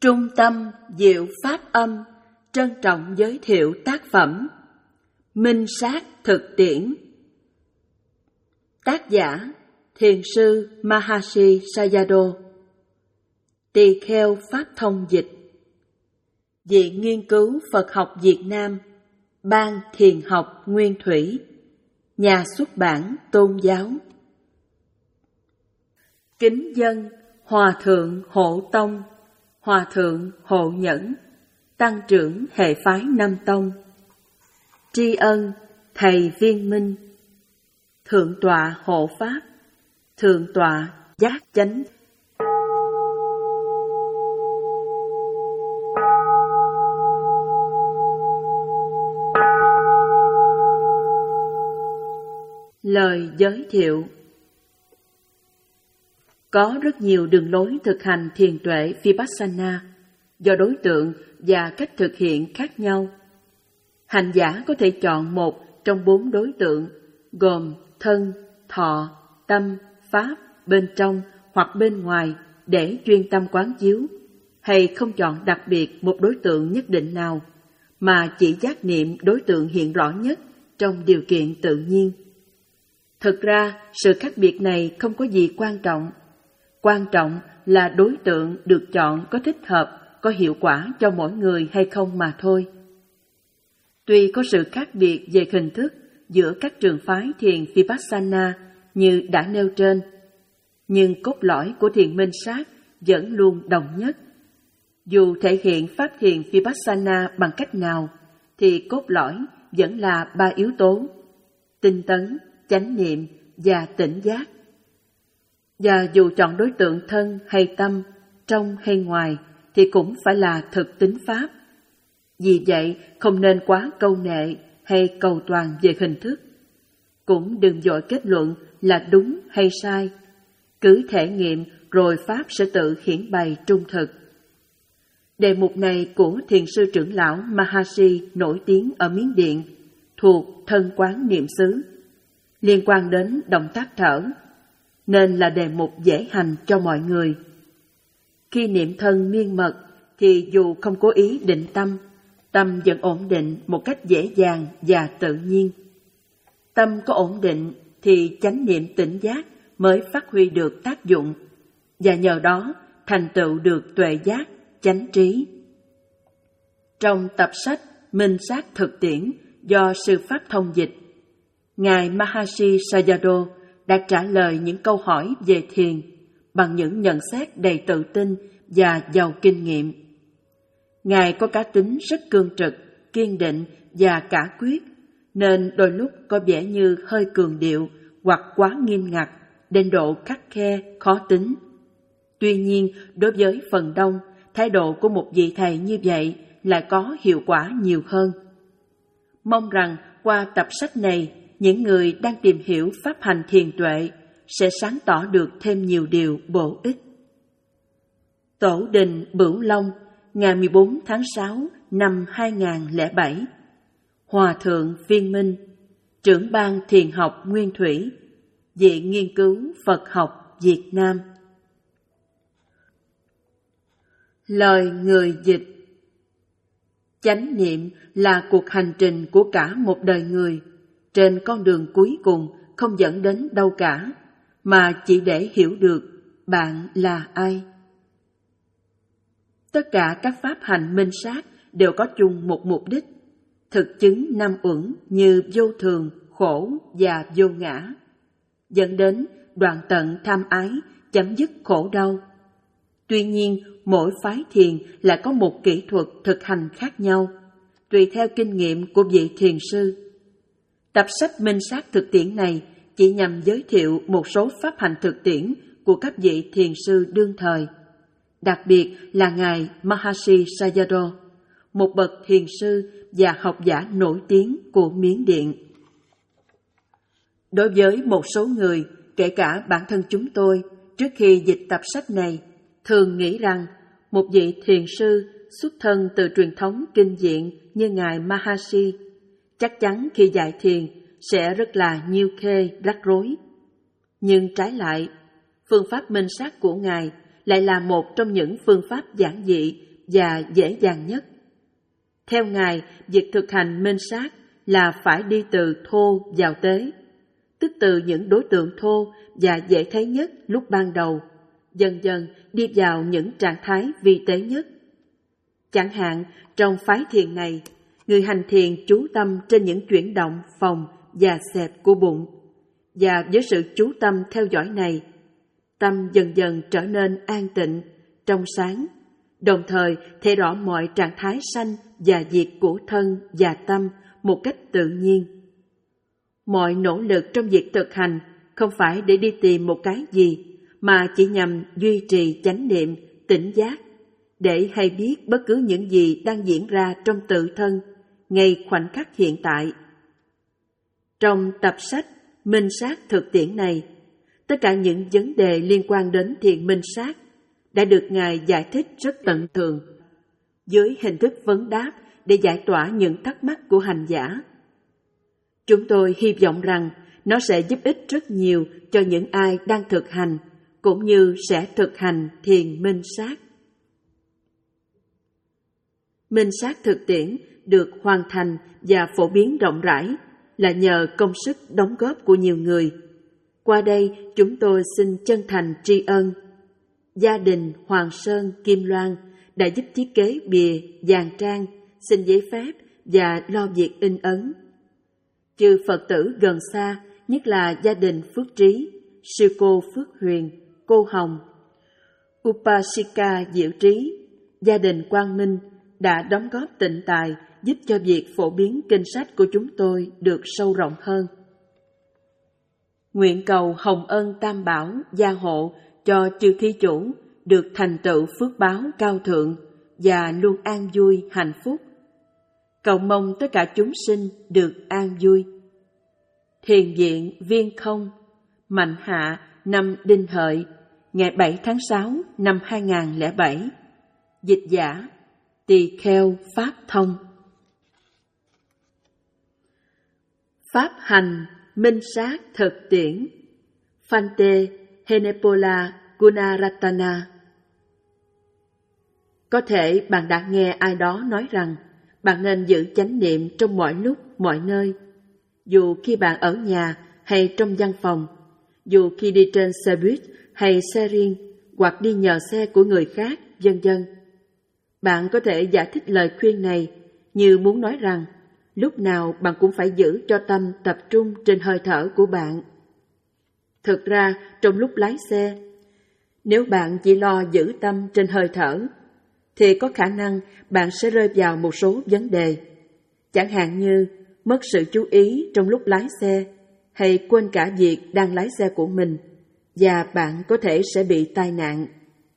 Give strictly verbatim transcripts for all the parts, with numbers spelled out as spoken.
Trung tâm Diệu Pháp Âm trân trọng giới thiệu tác phẩm Minh Sát Thực Tiễn. Tác giả Thiền sư Mahasi Sayadaw. Tỳ kheo Pháp thông dịch. Viện Nghiên cứu Phật học Việt Nam, Ban Thiền học Nguyên Thủy, Nhà xuất bản Tôn giáo. Kính dân Hòa thượng Hộ Tông, Hòa thượng Hộ Nhẫn, tăng trưởng hệ phái Nam Tông. Tri ân thầy Viên Minh, thượng tọa Hộ Pháp, thượng tọa Giác Chánh. Lời giới thiệu. Có rất nhiều đường lối thực hành thiền tuệ Vipassana do đối tượng và cách thực hiện khác nhau. Hành giả có thể chọn một trong bốn đối tượng gồm thân, thọ, tâm, pháp bên trong hoặc bên ngoài để chuyên tâm quán chiếu, hay không chọn đặc biệt một đối tượng nhất định nào mà chỉ giác niệm đối tượng hiện rõ nhất trong điều kiện tự nhiên. Thực ra, sự khác biệt này không có gì quan trọng. Quan trọng là đối tượng được chọn có thích hợp, có hiệu quả cho mỗi người hay không mà thôi. Tuy có sự khác biệt về hình thức giữa các trường phái thiền Vipassana như đã nêu trên, nhưng cốt lõi của thiền minh sát vẫn luôn đồng nhất. Dù thể hiện pháp thiền Vipassana bằng cách nào, thì cốt lõi vẫn là ba yếu tố: tinh tấn, chánh niệm và tỉnh giác. Và dù chọn đối tượng thân hay tâm, trong hay ngoài, thì cũng phải là thực tính pháp. Vì vậy, không nên quá câu nệ hay cầu toàn về hình thức. Cũng đừng vội kết luận là đúng hay sai. Cứ thể nghiệm rồi pháp sẽ tự hiển bày trung thực. Đề mục này của thiền sư trưởng lão Mahasi nổi tiếng ở Miến Điện, thuộc thân quán niệm xứ, liên quan đến động tác thở, nên là đề mục dễ hành cho mọi người. Khi niệm thân miên mật thì dù không cố ý định tâm, tâm vẫn ổn định một cách dễ dàng và tự nhiên. Tâm có ổn định thì chánh niệm tỉnh giác mới phát huy được tác dụng, và nhờ đó thành tựu được tuệ giác, chánh trí. Trong tập sách Minh Sát Thực Tiễn do sư Pháp thông dịch, Ngài Mahasi Sayadaw đã trả lời những câu hỏi về thiền bằng những nhận xét đầy tự tin và giàu kinh nghiệm. Ngài có cá tính rất cương trực, kiên định và cả quyết, nên đôi lúc có vẻ như hơi cường điệu hoặc quá nghiêm ngặt, đến độ khắt khe, khó tính. Tuy nhiên, đối với phần đông, thái độ của một vị thầy như vậy lại có hiệu quả nhiều hơn. Mong rằng qua tập sách này, những người đang tìm hiểu pháp hành thiền tuệ sẽ sáng tỏ được thêm nhiều điều bổ ích. Tổ đình Bửu Long, ngày mười bốn tháng sáu năm hai nghìn không trăm lẻ bảy. Hòa thượng Viên Minh, trưởng ban thiền học Nguyên Thủy, Viện Nghiên cứu Phật học Việt Nam. Lời người dịch. Chánh niệm là cuộc hành trình của cả một đời người, trên con đường cuối cùng không dẫn đến đâu cả, mà chỉ để hiểu được bạn là ai. Tất cả các pháp hành minh sát đều có chung một mục đích: thực chứng năm uẩn như vô thường, khổ và vô ngã, dẫn đến đoạn tận tham ái, chấm dứt khổ đau. Tuy nhiên, mỗi phái thiền lại có một kỹ thuật thực hành khác nhau, tùy theo kinh nghiệm của vị thiền sư. Tập sách Minh Sát Thực Tiễn này chỉ nhằm giới thiệu một số pháp hành thực tiễn của các vị thiền sư đương thời, đặc biệt là Ngài Mahasi Sayadaw, một bậc thiền sư và học giả nổi tiếng của Miến Điện. Đối với một số người, kể cả bản thân chúng tôi, trước khi dịch tập sách này, thường nghĩ rằng một vị thiền sư xuất thân từ truyền thống kinh viện như Ngài Mahasi chắc chắn khi dạy thiền sẽ rất là nhiêu khê, rắc rối. Nhưng trái lại, phương pháp minh sát của Ngài lại là một trong những phương pháp giản dị và dễ dàng nhất. Theo Ngài, việc thực hành minh sát là phải đi từ thô vào tế, tức từ những đối tượng thô và dễ thấy nhất lúc ban đầu, dần dần đi vào những trạng thái vi tế nhất. Chẳng hạn, trong phái thiền này, người hành thiền chú tâm trên những chuyển động phồng và xẹp của bụng, và với sự chú tâm theo dõi này, tâm dần dần trở nên an tịnh, trong sáng, đồng thời thấy rõ mọi trạng thái sanh và diệt của thân và tâm một cách tự nhiên. Mọi nỗ lực trong việc thực hành không phải để đi tìm một cái gì, mà chỉ nhằm duy trì chánh niệm, tỉnh giác, để hay biết bất cứ những gì đang diễn ra trong tự thân, ngay khoảnh khắc hiện tại. Trong tập sách Minh sát thực tiễn này, tất cả những vấn đề liên quan đến thiền minh sát đã được Ngài giải thích rất tận tường, dưới hình thức vấn đáp để giải tỏa những thắc mắc của hành giả. Chúng tôi hy vọng rằng nó sẽ giúp ích rất nhiều cho những ai đang thực hành, cũng như sẽ thực hành thiền minh sát. Minh sát thực tiễn được hoàn thành và phổ biến rộng rãi là nhờ công sức đóng góp của nhiều người. Qua đây, chúng tôi xin chân thành tri ân gia đình Hoàng Sơn Kim Loan đã giúp thiết kế bìa, dàn trang, xin giấy phép và lo việc in ấn. Chư Phật tử gần xa, nhất là gia đình Phước Trí, sư cô Phước Huyền, cô Hồng, Upasika Diệu Trí, gia đình Quang Minh đã đóng góp tịnh tài giúp cho việc phổ biến kinh sách của chúng tôi được sâu rộng hơn. Nguyện cầu hồng ân tam bảo gia hộ cho chư thí chủ được thành tựu phước báo cao thượng và luôn an vui hạnh phúc. Cầu mong tất cả chúng sinh được an vui. Thiền viện Viên Không, Mạnh Hạ, năm Đinh Hợi, ngày bảy tháng sáu năm hai nghìn không trăm lẻ bảy. Dịch giả Tỳ Kheo Pháp Thông. Pháp hành minh sát thực tiễn. Phante Henepola Gunaratana. Có thể bạn đã nghe ai đó nói rằng bạn nên giữ chánh niệm trong mọi lúc, mọi nơi, dù khi bạn ở nhà hay trong văn phòng, dù khi đi trên xe buýt hay xe riêng, hoặc đi nhờ xe của người khác, vân vân. Bạn có thể giải thích lời khuyên này như muốn nói rằng lúc nào bạn cũng phải giữ cho tâm tập trung trên hơi thở của bạn. Thực ra, trong lúc lái xe, nếu bạn chỉ lo giữ tâm trên hơi thở, thì có khả năng bạn sẽ rơi vào một số vấn đề, chẳng hạn như mất sự chú ý trong lúc lái xe, hay quên cả việc đang lái xe của mình, và bạn có thể sẽ bị tai nạn.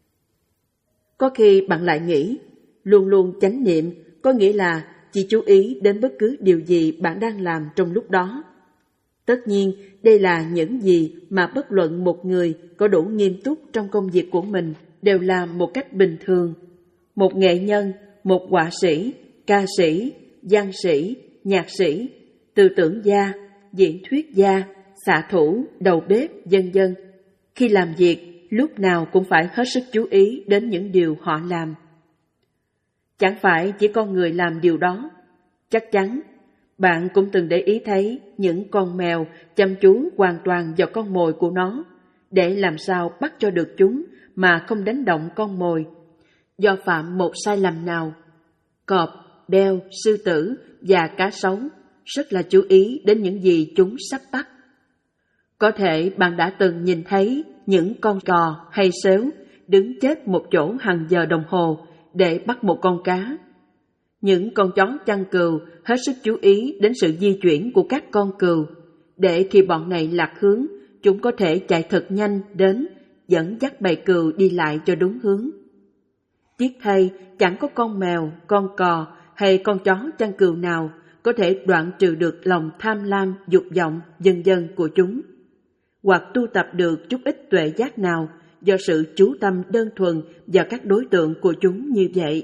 Có khi bạn lại nghĩ, luôn luôn chánh niệm có nghĩa là chỉ chú ý đến bất cứ điều gì bạn đang làm trong lúc đó. Tất nhiên, đây là những gì mà bất luận một người có đủ nghiêm túc trong công việc của mình đều làm một cách bình thường. Một nghệ nhân, một họa sĩ, ca sĩ, văn sĩ, nhạc sĩ, tư tưởng gia, diễn thuyết gia, xạ thủ, đầu bếp, vân vân. Khi làm việc, lúc nào cũng phải hết sức chú ý đến những điều họ làm. Chẳng phải chỉ con người làm điều đó. Chắc chắn, bạn cũng từng để ý thấy những con mèo chăm chú hoàn toàn vào con mồi của nó, để làm sao bắt cho được chúng mà không đánh động con mồi do phạm một sai lầm nào. Cọp, beo, sư tử và cá sấu rất là chú ý đến những gì chúng sắp bắt. Có thể bạn đã từng nhìn thấy những con cò hay sếu đứng chết một chỗ hàng giờ đồng hồ để bắt một con cá. Những con chó chăn cừu hết sức chú ý đến sự di chuyển của các con cừu, để khi bọn này lạc hướng, chúng có thể chạy thật nhanh đến, dẫn dắt bầy cừu đi lại cho đúng hướng. Tiếc thay, chẳng có con mèo, con cò hay con chó chăn cừu nào có thể đoạn trừ được lòng tham lam, dục vọng, vân vân của chúng, hoặc tu tập được chút ít tuệ giác nào do sự chú tâm đơn thuần vào các đối tượng của chúng như vậy.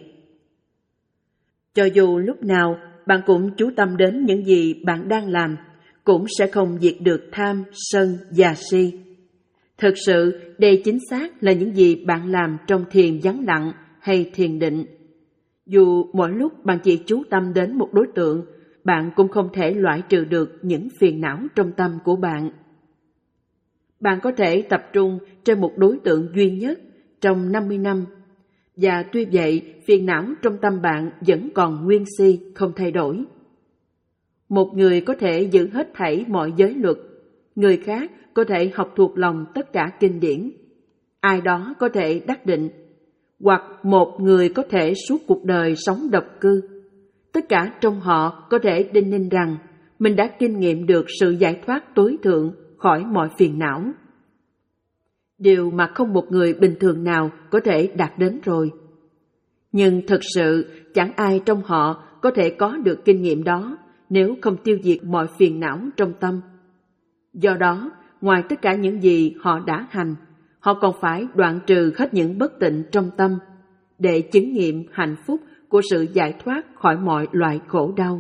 Cho dù lúc nào bạn cũng chú tâm đến những gì bạn đang làm, cũng sẽ không diệt được tham, sân và si. Thực sự, đây chính xác là những gì bạn làm trong thiền vắng lặng hay thiền định. Dù mỗi lúc bạn chỉ chú tâm đến một đối tượng, bạn cũng không thể loại trừ được những phiền não trong tâm của bạn. Bạn có thể tập trung trên một đối tượng duy nhất trong năm mươi năm, và tuy vậy phiền não trong tâm bạn vẫn còn nguyên si, không thay đổi. Một người có thể giữ hết thảy mọi giới luật, người khác có thể học thuộc lòng tất cả kinh điển, ai đó có thể đắc định, hoặc một người có thể suốt cuộc đời sống độc cư. Tất cả trong họ có thể đinh ninh rằng mình đã kinh nghiệm được sự giải thoát tối thượng khỏi mọi phiền não. Điều mà không một người bình thường nào có thể đạt đến rồi. Nhưng thực sự chẳng ai trong họ có thể có được kinh nghiệm đó nếu không tiêu diệt mọi phiền não trong tâm. Do đó, ngoài tất cả những gì họ đã hành, họ còn phải đoạn trừ hết những bất tịnh trong tâm để chứng nghiệm hạnh phúc của sự giải thoát khỏi mọi loại khổ đau.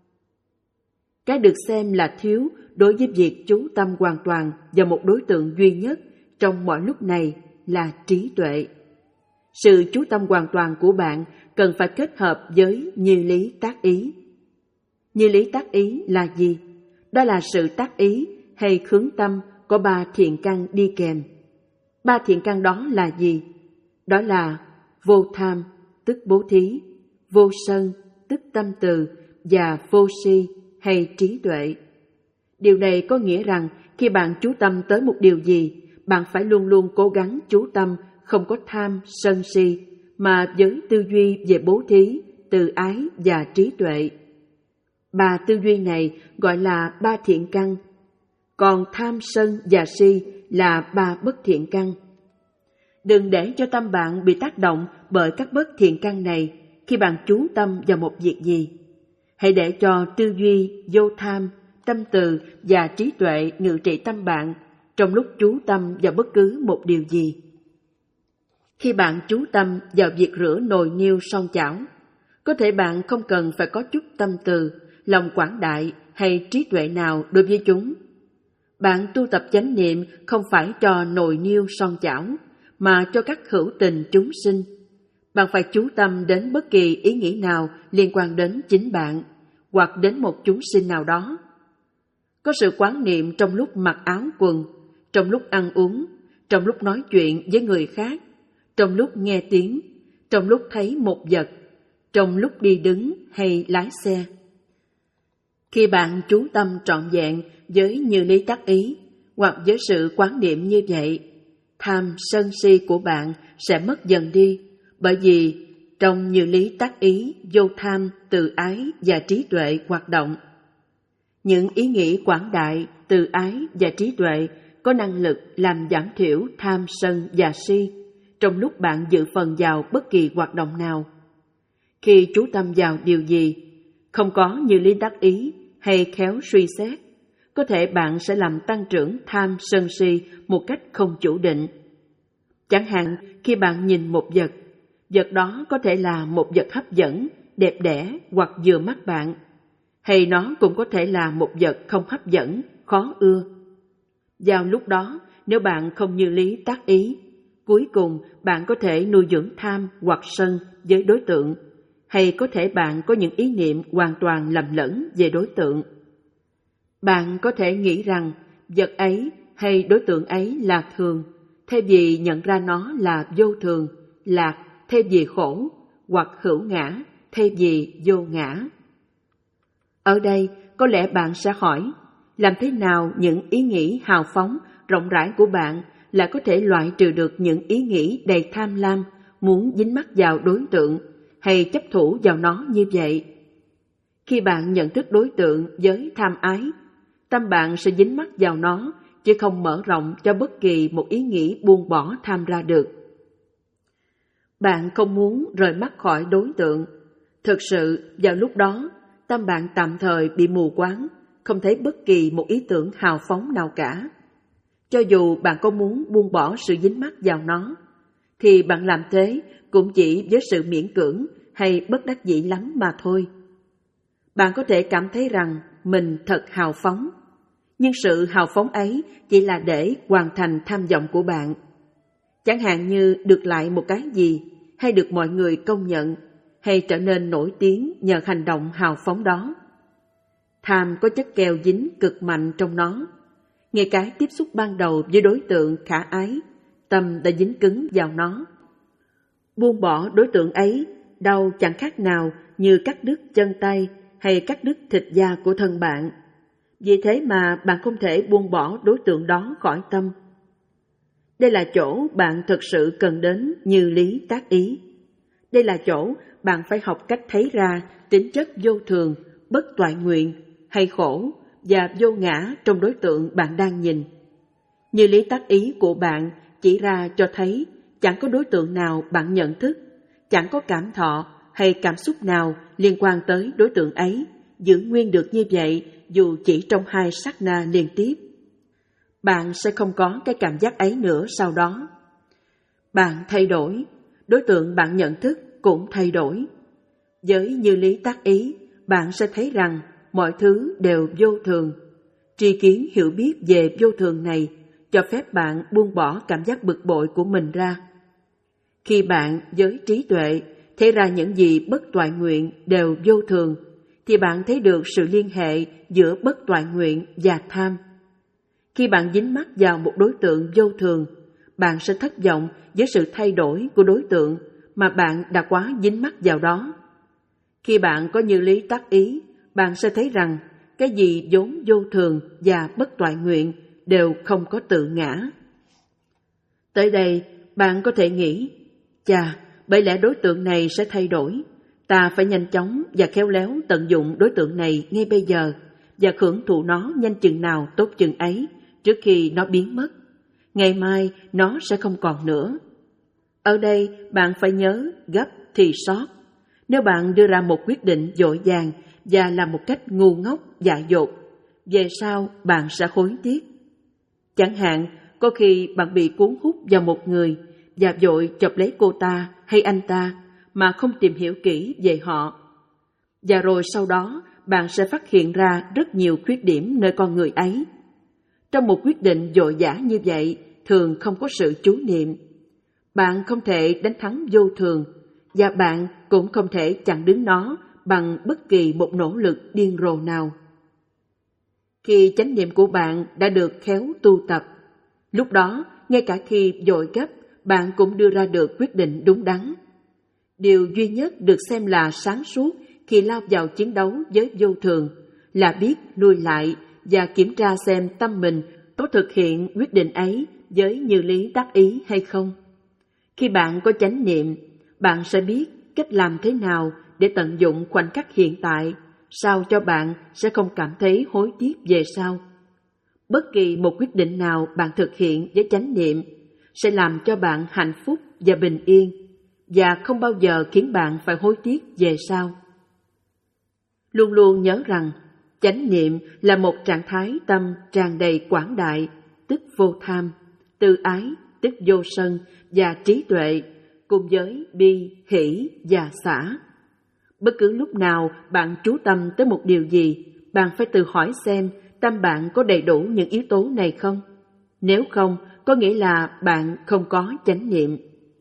Cái được xem là thiếu đối với việc chú tâm hoàn toàn vào một đối tượng duy nhất trong mọi lúc này là trí tuệ. Sự chú tâm hoàn toàn của bạn cần phải kết hợp với như lý tác ý. Như lý tác ý là gì? Đó là sự tác ý hay khướng tâm có ba thiện căn đi kèm. Ba thiện căn đó là gì? Đó là vô tham, tức bố thí, vô sân, tức tâm từ, và vô si hay trí tuệ. Điều này có nghĩa rằng khi bạn chú tâm tới một điều gì, bạn phải luôn luôn cố gắng chú tâm không có tham, sân si, mà với tư duy về bố thí, từ ái và trí tuệ. Ba tư duy này gọi là ba thiện căn, còn tham, sân và si là ba bất thiện căn. Đừng để cho tâm bạn bị tác động bởi các bất thiện căn này khi bạn chú tâm vào một việc gì. Hãy để cho tư duy, vô tham, tâm từ và trí tuệ ngự trị tâm bạn trong lúc chú tâm vào bất cứ một điều gì. Khi bạn chú tâm vào việc rửa nồi niêu son chảo, có thể bạn không cần phải có chút tâm từ, lòng quảng đại hay trí tuệ nào đối với chúng. Bạn tu tập chánh niệm không phải cho nồi niêu son chảo, mà cho các hữu tình chúng sinh. Bạn phải chú tâm đến bất kỳ ý nghĩ nào liên quan đến chính bạn, hoặc đến một chúng sinh nào đó. Có sự quán niệm trong lúc mặc áo quần, trong lúc ăn uống, trong lúc nói chuyện với người khác, trong lúc nghe tiếng, trong lúc thấy một vật, trong lúc đi đứng hay lái xe. Khi bạn chú tâm trọn vẹn với như lý tác ý, hoặc với sự quán niệm như vậy, tham sân si của bạn sẽ mất dần đi, bởi vì trong như lý tác ý, vô tham, từ ái và trí tuệ hoạt động. Những ý nghĩ quảng đại, từ ái và trí tuệ có năng lực làm giảm thiểu tham sân và si trong lúc bạn dự phần vào bất kỳ hoạt động nào. Khi chú tâm vào điều gì, không có như lý tác ý hay khéo suy xét, có thể bạn sẽ làm tăng trưởng tham sân si một cách không chủ định. Chẳng hạn khi bạn nhìn một vật, vật đó có thể là một vật hấp dẫn, đẹp đẽ hoặc vừa mắt bạn, hay nó cũng có thể là một vật không hấp dẫn, khó ưa. Vào lúc đó, nếu bạn không như lý tác ý, cuối cùng bạn có thể nuôi dưỡng tham hoặc sân với đối tượng, hay có thể bạn có những ý niệm hoàn toàn lầm lẫn về đối tượng. Bạn có thể nghĩ rằng vật ấy hay đối tượng ấy là thường, thay vì nhận ra nó là vô thường, lạc thay vì khổ, hoặc hữu ngã thay vì vô ngã. Ở đây, có lẽ bạn sẽ hỏi, làm thế nào những ý nghĩ hào phóng, rộng rãi của bạn lại có thể loại trừ được những ý nghĩ đầy tham lam, muốn dính mắc vào đối tượng, hay chấp thủ vào nó như vậy? Khi bạn nhận thức đối tượng với tham ái, tâm bạn sẽ dính mắc vào nó, chứ không mở rộng cho bất kỳ một ý nghĩ buông bỏ tham ra được. Bạn không muốn rời mắt khỏi đối tượng. Thực sự, vào lúc đó, tâm bạn tạm thời bị mù quáng, không thấy bất kỳ một ý tưởng hào phóng nào cả. Cho dù bạn có muốn buông bỏ sự dính mắc vào nó, thì bạn làm thế cũng chỉ với sự miễn cưỡng hay bất đắc dĩ lắm mà thôi. Bạn có thể cảm thấy rằng mình thật hào phóng, nhưng sự hào phóng ấy chỉ là để hoàn thành tham vọng của bạn. Chẳng hạn như được lại một cái gì, hay được mọi người công nhận, hay trở nên nổi tiếng nhờ hành động hào phóng đó. Tham có chất keo dính cực mạnh trong nó. Ngay cái tiếp xúc ban đầu với đối tượng khả ái, tâm đã dính cứng vào nó. Buông bỏ đối tượng ấy, đau chẳng khác nào như cắt đứt chân tay hay cắt đứt thịt da của thân bạn. Vì thế mà bạn không thể buông bỏ đối tượng đó khỏi tâm. Đây là chỗ bạn thực sự cần đến như lý tác ý. Đây là chỗ bạn phải học cách thấy ra tính chất vô thường, bất toại nguyện hay khổ và vô ngã trong đối tượng bạn đang nhìn. Như lý tác ý của bạn chỉ ra cho thấy chẳng có đối tượng nào bạn nhận thức, chẳng có cảm thọ hay cảm xúc nào liên quan tới đối tượng ấy giữ nguyên được như vậy dù chỉ trong hai sát na liên tiếp. Bạn sẽ không có cái cảm giác ấy nữa sau đó. Bạn thay đổi, đối tượng bạn nhận thức cũng thay đổi. Với như lý tác ý, bạn sẽ thấy rằng mọi thứ đều vô thường. Tri kiến hiểu biết về vô thường này cho phép bạn buông bỏ cảm giác bực bội của mình ra. Khi bạn với trí tuệ thấy ra những gì bất toại nguyện đều vô thường, thì bạn thấy được sự liên hệ giữa bất toại nguyện và tham. Khi bạn dính mắc vào một đối tượng vô thường, bạn sẽ thất vọng với sự thay đổi của đối tượng mà bạn đã quá dính mắc vào đó. Khi bạn có như lý tác ý, bạn sẽ thấy rằng cái gì vốn vô thường và bất toại nguyện đều không có tự ngã. Tới đây, bạn có thể nghĩ, chà, bởi lẽ đối tượng này sẽ thay đổi. Ta phải nhanh chóng và khéo léo tận dụng đối tượng này ngay bây giờ và hưởng thụ nó nhanh chừng nào tốt chừng ấy trước khi nó biến mất. Ngày mai nó sẽ không còn nữa. Ở đây bạn phải nhớ gấp thì sót. Nếu bạn đưa ra một quyết định vội vàng và làm một cách ngu ngốc dại dột, về sau bạn sẽ hối tiếc. Chẳng hạn, có khi bạn bị cuốn hút vào một người và vội chộp lấy cô ta hay anh ta mà không tìm hiểu kỹ về họ. Và rồi sau đó bạn sẽ phát hiện ra rất nhiều khuyết điểm nơi con người ấy. Trong một quyết định vội vã như vậy, thường không có sự chú niệm. Bạn không thể đánh thắng vô thường, và bạn cũng không thể chặn đứng nó bằng bất kỳ một nỗ lực điên rồ nào. Khi chánh niệm của bạn đã được khéo tu tập, lúc đó, ngay cả khi vội gấp, bạn cũng đưa ra được quyết định đúng đắn. Điều duy nhất được xem là sáng suốt khi lao vào chiến đấu với vô thường là biết lùi lại và kiểm tra xem tâm mình có thực hiện quyết định ấy với như lý tác ý hay không. Khi bạn có chánh niệm, bạn sẽ biết cách làm thế nào để tận dụng khoảnh khắc hiện tại, sao cho bạn sẽ không cảm thấy hối tiếc về sau. Bất kỳ một quyết định nào bạn thực hiện với chánh niệm sẽ làm cho bạn hạnh phúc và bình yên, và không bao giờ khiến bạn phải hối tiếc về sau. Luôn luôn nhớ rằng, chánh niệm là một trạng thái tâm tràn đầy quảng đại, tức vô tham, từ ái, tức vô sân, và trí tuệ, cùng với bi, hỷ và xả. Bất cứ lúc nào bạn chú tâm tới một điều gì, bạn phải tự hỏi xem tâm bạn có đầy đủ những yếu tố này không? Nếu không, có nghĩa là bạn không có chánh niệm.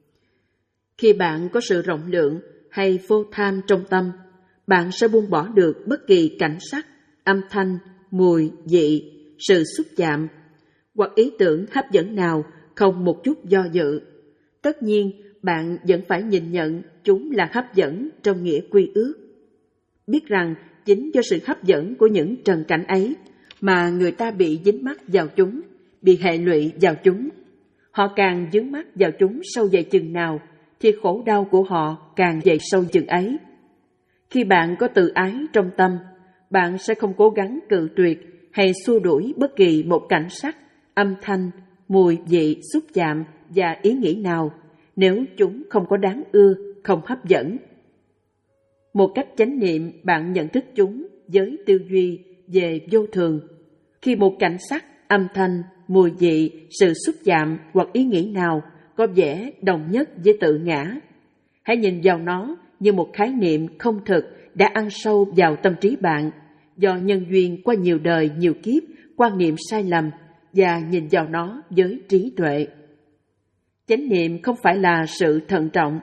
Khi bạn có sự rộng lượng hay vô tham trong tâm, bạn sẽ buông bỏ được bất kỳ cảnh sắc, âm thanh, mùi, vị, sự xúc chạm, hoặc ý tưởng hấp dẫn nào không một chút do dự. Tất nhiên, bạn vẫn phải nhìn nhận chúng là hấp dẫn trong nghĩa quy ước. Biết rằng chính do sự hấp dẫn của những trần cảnh ấy mà người ta bị dính mắc vào chúng, bị hệ lụy vào chúng. Họ càng dướng mắc vào chúng sâu dày chừng nào, thì khổ đau của họ càng dày sâu chừng ấy. Khi bạn có tự ái trong tâm, bạn sẽ không cố gắng cự tuyệt hay xua đuổi bất kỳ một cảnh sắc, âm thanh, mùi, vị, xúc chạm và ý nghĩ nào, nếu chúng không có đáng ưa, không hấp dẫn. Một cách chánh niệm, bạn nhận thức chúng với tư duy về vô thường. Khi một cảnh sắc, âm thanh, mùi vị, sự xúc chạm hoặc ý nghĩ nào có vẻ đồng nhất với tự ngã, hãy nhìn vào nó như một khái niệm không thực đã ăn sâu vào tâm trí bạn do nhân duyên qua nhiều đời nhiều kiếp quan niệm sai lầm, và nhìn vào nó với trí tuệ. Chánh niệm không phải là sự thận trọng,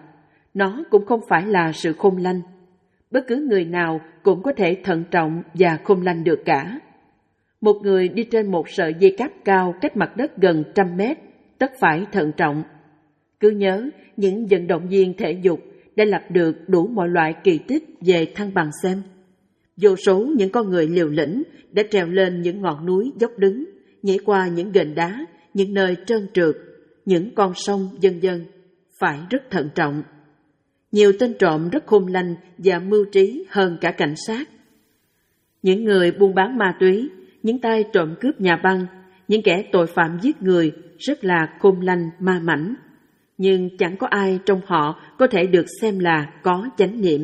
Nó cũng không phải là sự khôn lanh. Bất cứ người nào cũng có thể thận trọng và khôn lanh được cả. Một người đi trên một sợi dây cáp cao cách mặt đất gần trăm mét, tất phải thận trọng. Cứ nhớ, những vận động viên thể dục đã lập được đủ mọi loại kỳ tích về thăng bằng xem. Vô số những con người liều lĩnh đã trèo lên những ngọn núi dốc đứng, nhảy qua những gành đá, những nơi trơn trượt, những con sông vân vân, phải rất thận trọng. Nhiều tên trộm rất khôn lanh và mưu trí hơn cả cảnh sát. Những người buôn bán ma túy, những tay trộm cướp nhà băng, những kẻ tội phạm giết người rất là khôn lanh ma mãnh. Nhưng chẳng có ai trong họ có thể được xem là có chánh niệm.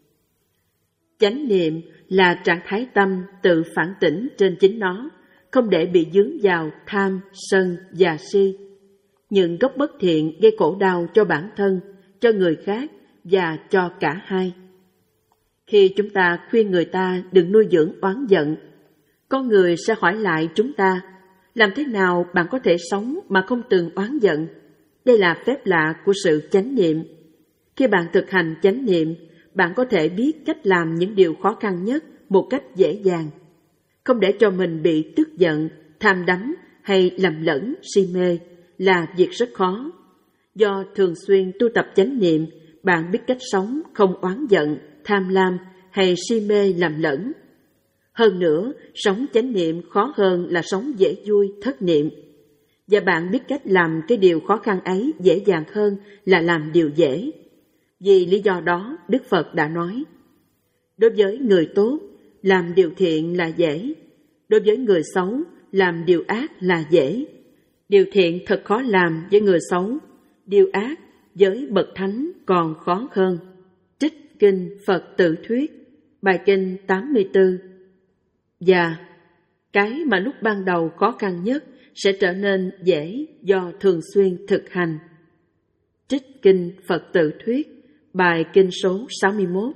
Chánh niệm là trạng thái tâm tự phản tỉnh trên chính nó, không để bị dướng vào tham, sân và si. Những gốc bất thiện gây khổ đau cho bản thân, cho người khác và cho cả hai. Khi chúng ta khuyên người ta đừng nuôi dưỡng oán giận, con người sẽ hỏi lại chúng ta, làm thế nào bạn có thể sống mà không từng oán giận? Đây là phép lạ của sự chánh niệm. Khi bạn thực hành chánh niệm, bạn có thể biết cách làm những điều khó khăn nhất một cách dễ dàng. Không để cho mình bị tức giận, tham đắm hay lầm lẫn, si mê là việc rất khó. Do thường xuyên tu tập chánh niệm, bạn biết cách sống không oán giận, tham lam hay si mê lầm lẫn. Hơn nữa, sống chánh niệm khó hơn là sống dễ vui, thất niệm. Và bạn biết cách làm cái điều khó khăn ấy dễ dàng hơn là làm điều dễ. Vì lý do đó, Đức Phật đã nói, đối với người tốt, làm điều thiện là dễ. Đối với người xấu, làm điều ác là dễ. Điều thiện thật khó làm với người xấu. Điều ác với bậc thánh còn khó hơn. Trích Kinh Phật Tự Thuyết, bài kinh tám mươi tư. Và cái mà lúc ban đầu khó khăn nhất sẽ trở nên dễ do thường xuyên thực hành. Trích Kinh Phật Tự Thuyết, bài kinh số sáu mươi mốt.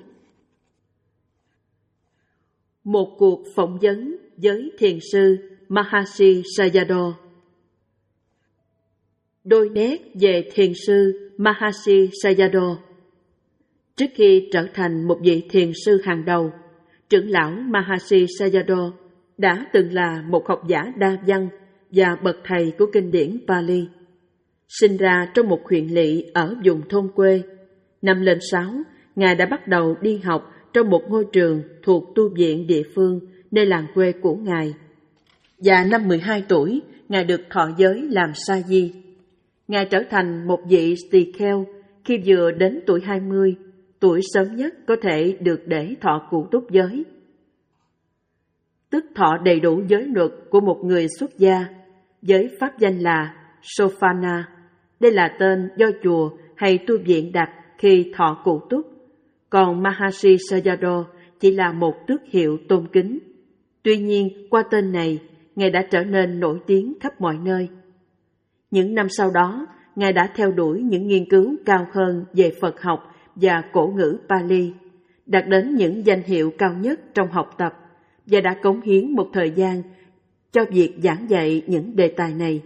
Một cuộc phỏng vấn với thiền sư Mahasi Sayadaw. Đôi nét về thiền sư Mahasi Sayadaw. Trước khi trở thành một vị thiền sư hàng đầu, trưởng lão Mahasi Sayadaw đã từng là một học giả đa văn và bậc thầy của kinh điển Pali. Sinh ra trong một huyện lỵ ở vùng thôn quê, năm lên sáu, Ngài đã bắt đầu đi học trong một ngôi trường thuộc tu viện địa phương nơi làng quê của Ngài. Và năm mười hai tuổi, Ngài được thọ giới làm sa di. Ngài trở thành một vị tỳ kheo khi vừa đến tuổi hai mươi, tuổi sớm nhất có thể được để thọ cụ túc giới, tức thọ đầy đủ giới luật của một người xuất gia, với pháp danh là Sophana. Đây là tên do chùa hay tu viện đặt khi thọ cụ túc. Còn Mahasi Sayadaw chỉ là một tước hiệu tôn kính. Tuy nhiên, qua tên này, Ngài đã trở nên nổi tiếng khắp mọi nơi. Những năm sau đó, Ngài đã theo đuổi những nghiên cứu cao hơn về Phật học và cổ ngữ Pali, đạt đến những danh hiệu cao nhất trong học tập, và đã cống hiến một thời gian cho việc giảng dạy những đề tài này.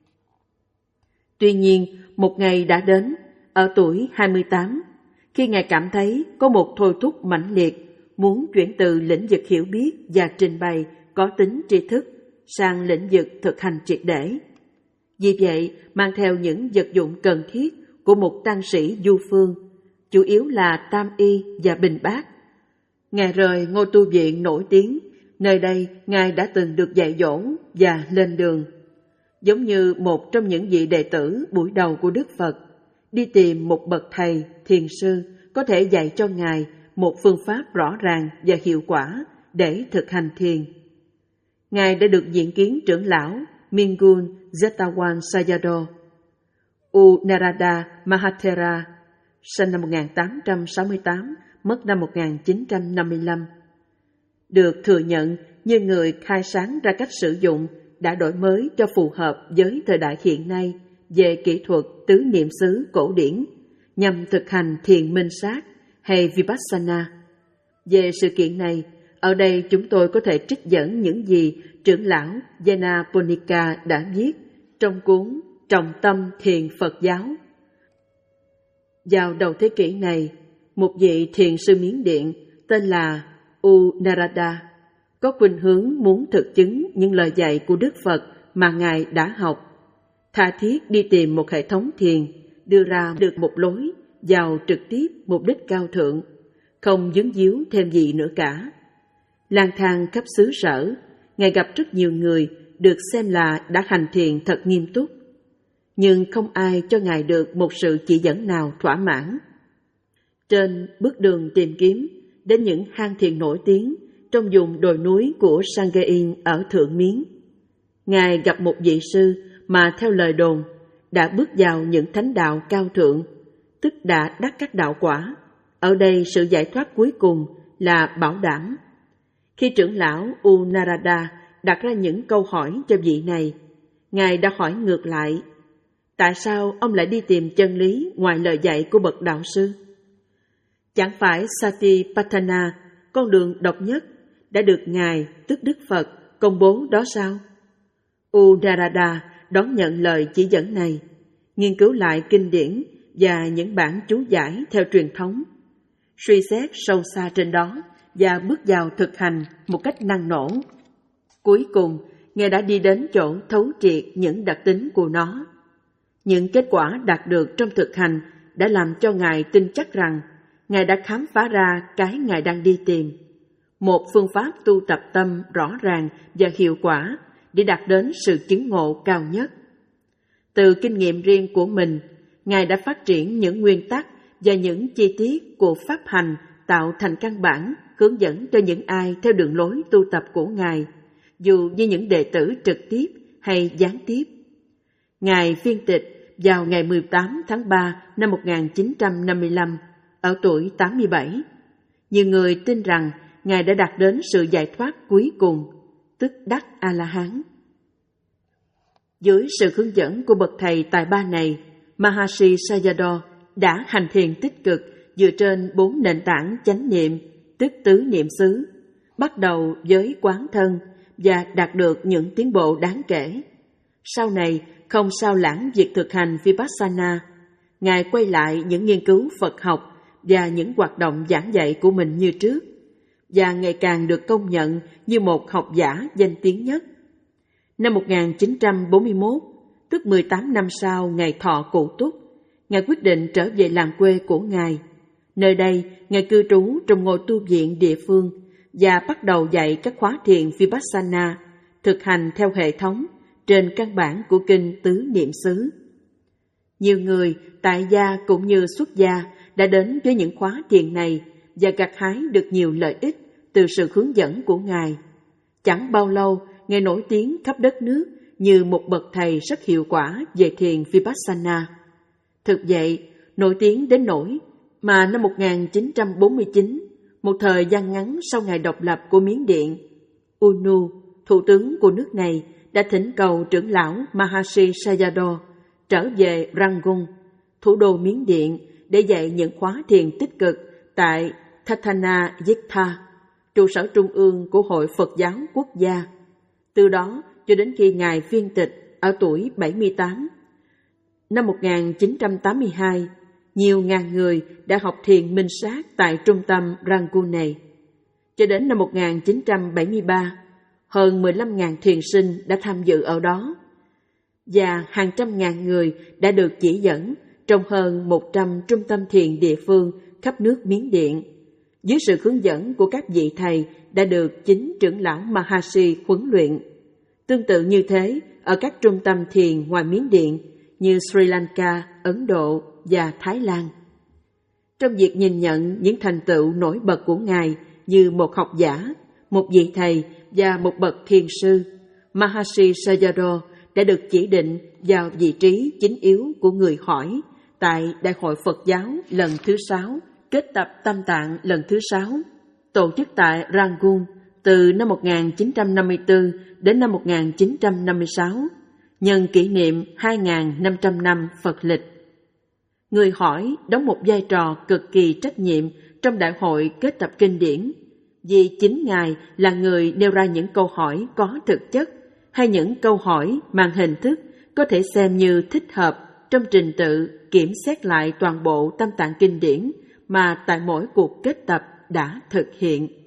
Tuy nhiên, một ngày đã đến, ở tuổi hai mươi tám, khi Ngài cảm thấy có một thôi thúc mãnh liệt, muốn chuyển từ lĩnh vực hiểu biết và trình bày có tính tri thức sang lĩnh vực thực hành triệt để. Vì vậy, mang theo những vật dụng cần thiết của một tăng sĩ du phương, chủ yếu là tam y và bình bát, Ngài rời ngôi tu viện nổi tiếng. Nơi đây, Ngài đã từng được dạy dỗ và lên đường. Giống như một trong những vị đệ tử buổi đầu của Đức Phật, đi tìm một bậc thầy, thiền sư có thể dạy cho Ngài một phương pháp rõ ràng và hiệu quả để thực hành thiền. Ngài đã được diện kiến trưởng lão Mingun Jettawan Sayadaw. U Narada Mahathera, sinh năm một nghìn tám trăm sáu mươi tám, mất năm một nghìn chín trăm năm mươi lăm. Được thừa nhận như người khai sáng ra cách sử dụng đã đổi mới cho phù hợp với thời đại hiện nay về kỹ thuật tứ niệm xứ cổ điển nhằm thực hành thiền minh sát hay Vipassana. Về sự kiện này, ở đây chúng tôi có thể trích dẫn những gì trưởng lão Janaponika đã viết trong cuốn Trọng tâm thiền Phật giáo. Vào đầu thế kỷ này, một vị thiền sư Miến Điện tên là U Narada có khuynh hướng muốn thực chứng những lời dạy của Đức Phật mà Ngài đã học, tha thiết đi tìm một hệ thống thiền, đưa ra được một lối vào trực tiếp mục đích cao thượng, không dướng díu thêm gì nữa cả. Lang thang khắp xứ sở, Ngài gặp rất nhiều người được xem là đã hành thiền thật nghiêm túc, nhưng không ai cho Ngài được một sự chỉ dẫn nào thỏa mãn. Trên bước đường tìm kiếm đến những hang thiền nổi tiếng trong vùng đồi núi của Sangain ở Thượng Miến, Ngài gặp một vị sư mà theo lời đồn đã bước vào những thánh đạo cao thượng, tức đã đắc các đạo quả. Ở đây sự giải thoát cuối cùng là bảo đảm. Khi trưởng lão U Narada đặt ra những câu hỏi cho vị này, Ngài đã hỏi ngược lại: tại sao ông lại đi tìm chân lý ngoài lời dạy của bậc đạo sư? Chẳng phải Satipatthana, con đường độc nhất, đã được Ngài, tức Đức Phật, công bố đó sao? U Narada đón nhận lời chỉ dẫn này, nghiên cứu lại kinh điển và những bản chú giải theo truyền thống, suy xét sâu xa trên đó và bước vào thực hành một cách năng nổ. Cuối cùng, Ngài đã đi đến chỗ thấu triệt những đặc tính của nó. Những kết quả đạt được trong thực hành đã làm cho Ngài tin chắc rằng Ngài đã khám phá ra cái Ngài đang đi tìm, một phương pháp tu tập tâm rõ ràng và hiệu quả để đạt đến sự chứng ngộ cao nhất. Từ kinh nghiệm riêng của mình, Ngài đã phát triển những nguyên tắc và những chi tiết của pháp hành tạo thành căn bản hướng dẫn cho những ai theo đường lối tu tập của Ngài, dù như những đệ tử trực tiếp hay gián tiếp. Ngài viên tịch vào ngày mười tám tháng ba năm một nghìn chín trăm năm mươi lăm, ở tuổi tám mươi bảy. Nhiều người tin rằng Ngài đã đạt đến sự giải thoát cuối cùng, tức đắc A-la-hán. Dưới sự hướng dẫn của bậc thầy tài ba này, Maharishi Sayadaw đã hành thiền tích cực dựa trên bốn nền tảng chánh niệm, tức tứ niệm xứ, bắt đầu với quán thân và đạt được những tiến bộ đáng kể. Sau này, không sao lãng việc thực hành Vipassana, Ngài quay lại những nghiên cứu Phật học và những hoạt động giảng dạy của mình như trước, và ngày càng được công nhận như một học giả danh tiếng nhất. Năm một nghìn chín trăm bốn mươi mốt, tức mười tám năm sau ngày thọ cụ túc, Ngài quyết định trở về làng quê của Ngài. Nơi đây, Ngài cư trú trong ngôi tu viện địa phương và bắt đầu dạy các khóa thiền Vipassana, thực hành theo hệ thống trên căn bản của kinh tứ niệm xứ. Nhiều người, tại gia cũng như xuất gia, đã đến với những khóa thiền này và gặt hái được nhiều lợi ích từ sự hướng dẫn của Ngài. Chẳng bao lâu, Ngài nổi tiếng khắp đất nước như một bậc thầy rất hiệu quả về thiền Vipassana. Thực vậy, nổi tiếng đến nỗi mà năm một nghìn chín trăm bốn mươi chín, một thời gian ngắn sau ngày độc lập của Miến Điện, U Nu, thủ tướng của nước này, đã thỉnh cầu trưởng lão Maharishi Sayadaw trở về Rangun, thủ đô Miến Điện, để dạy những khóa thiền tích cực tại Thathana Yikta, trụ sở trung ương của Hội Phật giáo Quốc gia. Từ đó cho đến khi Ngài viên tịch ở tuổi bảy mươi tám. Năm một nghìn chín trăm tám mươi hai, nhiều ngàn người đã học thiền minh sát tại trung tâm Rangun này. Cho đến năm một nghìn chín trăm bảy mươi ba, hơn mười lăm nghìn thiền sinh đã tham dự ở đó, và hàng trăm ngàn người đã được chỉ dẫn trong hơn một trăm trung tâm thiền địa phương khắp nước Miến Điện, dưới sự hướng dẫn của các vị thầy đã được chính trưởng lão Maharishi huấn luyện. Tương tự như thế ở các trung tâm thiền ngoài Miến Điện như Sri Lanka, Ấn Độ và Thái Lan. Trong việc nhìn nhận những thành tựu nổi bật của Ngài như một học giả, một vị thầy và một bậc thiền sư, Maharishi Sayadaw đã được chỉ định vào vị trí chính yếu của người hỏi tại Đại hội Phật giáo lần thứ sáu, kết tập Tam Tạng lần thứ sáu, tổ chức tại Rangun từ năm một nghìn chín trăm năm mươi tư đến năm một nghìn chín trăm năm mươi sáu, nhân kỷ niệm hai nghìn năm trăm năm Phật lịch. Người hỏi đóng một vai trò cực kỳ trách nhiệm trong đại hội kết tập kinh điển, vì chính Ngài là người nêu ra những câu hỏi có thực chất hay những câu hỏi mang hình thức có thể xem như thích hợp trong trình tự kiểm xét lại toàn bộ Tam Tạng kinh điển mà tại mỗi cuộc kết tập đã thực hiện.